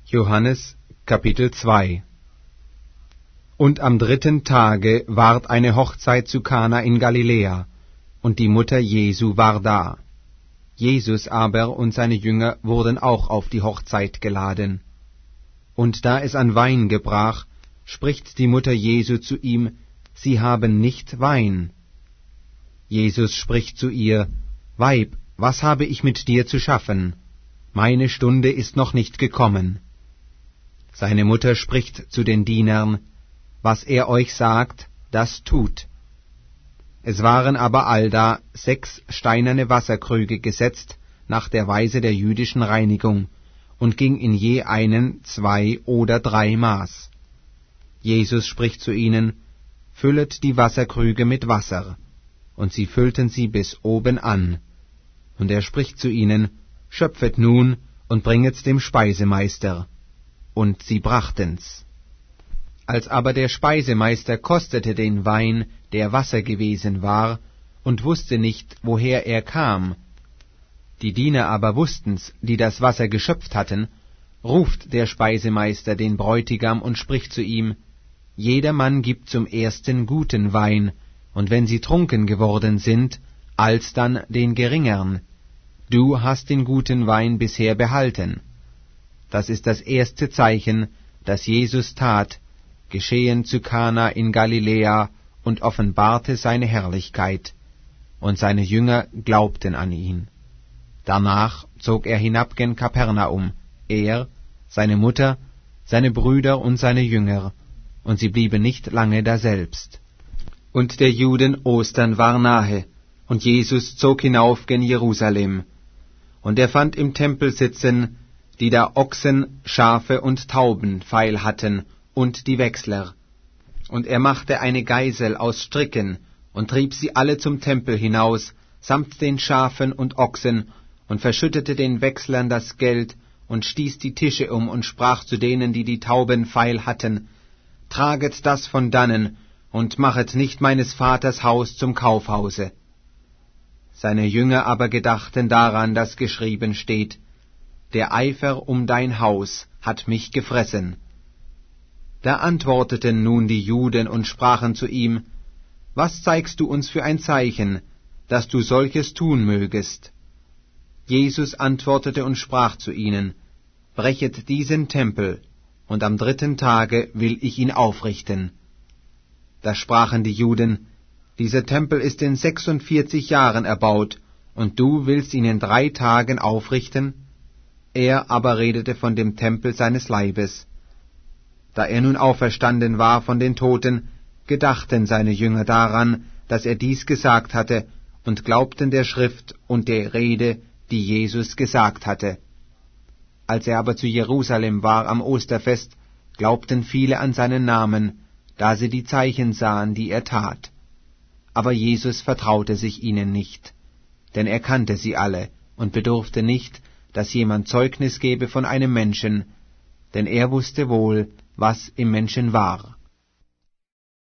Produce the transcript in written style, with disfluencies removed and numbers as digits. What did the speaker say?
Johannes Kapitel 2. Und am 3. Tage ward eine Hochzeit zu Kana in Galiläa, und die Mutter Jesu war da. Jesus aber und seine Jünger wurden auch auf die Hochzeit geladen. Und da es an Wein gebrach, spricht die Mutter Jesu zu ihm, sie haben nicht Wein. Jesus spricht zu ihr, Weib, was habe ich mit dir zu schaffen? Meine Stunde ist noch nicht gekommen. Seine Mutter spricht zu den Dienern, was er euch sagt, das tut. Es waren aber allda 6 steinerne Wasserkrüge gesetzt nach der Weise der jüdischen Reinigung, und ging in je einen 2 oder 3 Maß. Jesus spricht zu ihnen, füllet die Wasserkrüge mit Wasser, und sie füllten sie bis oben an. Und er spricht zu ihnen, schöpfet nun und bringet's dem Speisemeister. Und sie brachten's. Als aber der Speisemeister kostete den Wein, der Wasser gewesen war, und wusste nicht, woher er kam, die Diener aber wussten's, die das Wasser geschöpft hatten, ruft der Speisemeister den Bräutigam und spricht zu ihm, jedermann gibt zum ersten guten Wein, und wenn sie trunken geworden sind, alsdann den geringern. Du hast den guten Wein bisher behalten. Das ist das erste Zeichen, das Jesus tat, geschehen zu Kana in Galiläa, und offenbarte seine Herrlichkeit. Und seine Jünger glaubten an ihn. Danach zog er hinab gen Kapernaum, er, seine Mutter, seine Brüder und seine Jünger, und sie blieben nicht lange daselbst. Und der Juden Ostern war nahe, und Jesus zog hinauf gen Jerusalem. Und er fand im Tempel sitzen, die da Ochsen, Schafe und Tauben feil hatten, und die Wechsler. Und er machte eine Geisel aus Stricken, und trieb sie alle zum Tempel hinaus, samt den Schafen und Ochsen, und verschüttete den Wechslern das Geld, und stieß die Tische um, und sprach zu denen, die die Tauben feil hatten, traget das von dannen, und machet nicht meines Vaters Haus zum Kaufhause. Seine Jünger aber gedachten daran, dass geschrieben steht, der Eifer um dein Haus hat mich gefressen. Da antworteten nun die Juden und sprachen zu ihm, was zeigst du uns für ein Zeichen, dass du solches tun mögest? Jesus antwortete und sprach zu ihnen, brechet diesen Tempel, und am 3. Tage will ich ihn aufrichten. Da sprachen die Juden, dieser Tempel ist in 46 Jahren erbaut, und du willst ihn in 3 Tagen aufrichten? Er aber redete von dem Tempel seines Leibes. Da er nun auferstanden war von den Toten, gedachten seine Jünger daran, dass er dies gesagt hatte, und glaubten der Schrift und der Rede, die Jesus gesagt hatte. Als er aber zu Jerusalem war am Osterfest, glaubten viele an seinen Namen, da sie die Zeichen sahen, die er tat. Aber Jesus vertraute sich ihnen nicht, denn er kannte sie alle und bedurfte nicht, dass jemand Zeugnis gebe von einem Menschen, denn er wusste wohl, was im Menschen war.